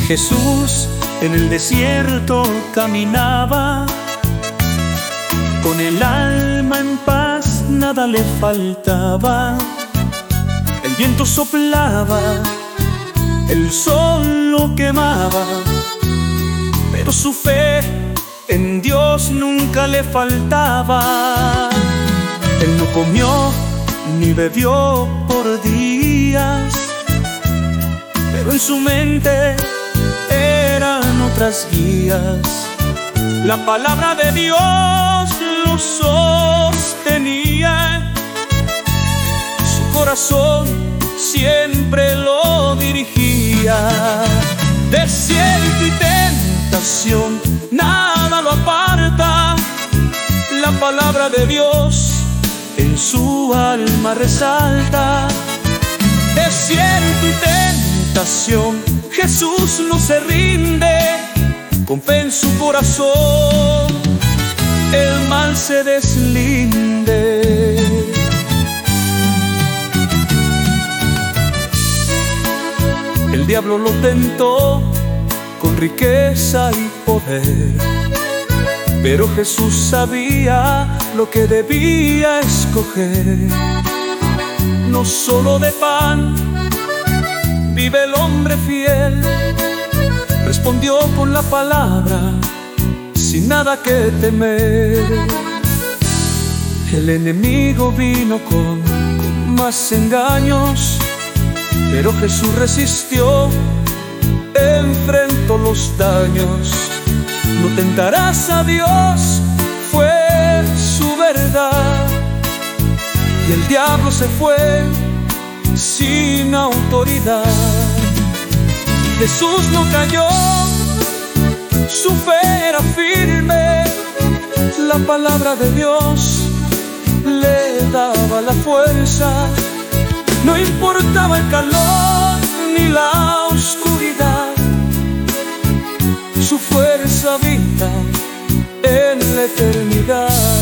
Jesús en el desierto caminaba, con el alma en paz, nada le faltaba. El viento soplaba, el sol lo quemaba, pero su fe en Dios nunca le faltaba. Él no comió ni bebió por días, pero en su mente eran otras guías. La palabra de Dios lo sostenía, su corazón siempre lo dirigía. Desierto y tentación, nada lo aparta. La palabra de Dios en su alma resalta. Desierto y tentación, Jesús no se rinde. Con fe en su corazón, el mal se deslinde. El diablo lo tentó con riqueza y poder, pero Jesús sabía lo que debía escoger. No solo de pan vive el hombre fiel, respondió con la palabra sin nada que temer. El enemigo vino con más engaños, pero Jesús resistió, enfrentó los daños. No tentarás a Dios, fue su verdad. Y el diablo se fue sin autoridad. Jesús no cayó, su fe era firme. La palabra de Dios le daba la fuerza. No importaba el calor ni la oscuridad, su fuerza habita en la eternidad.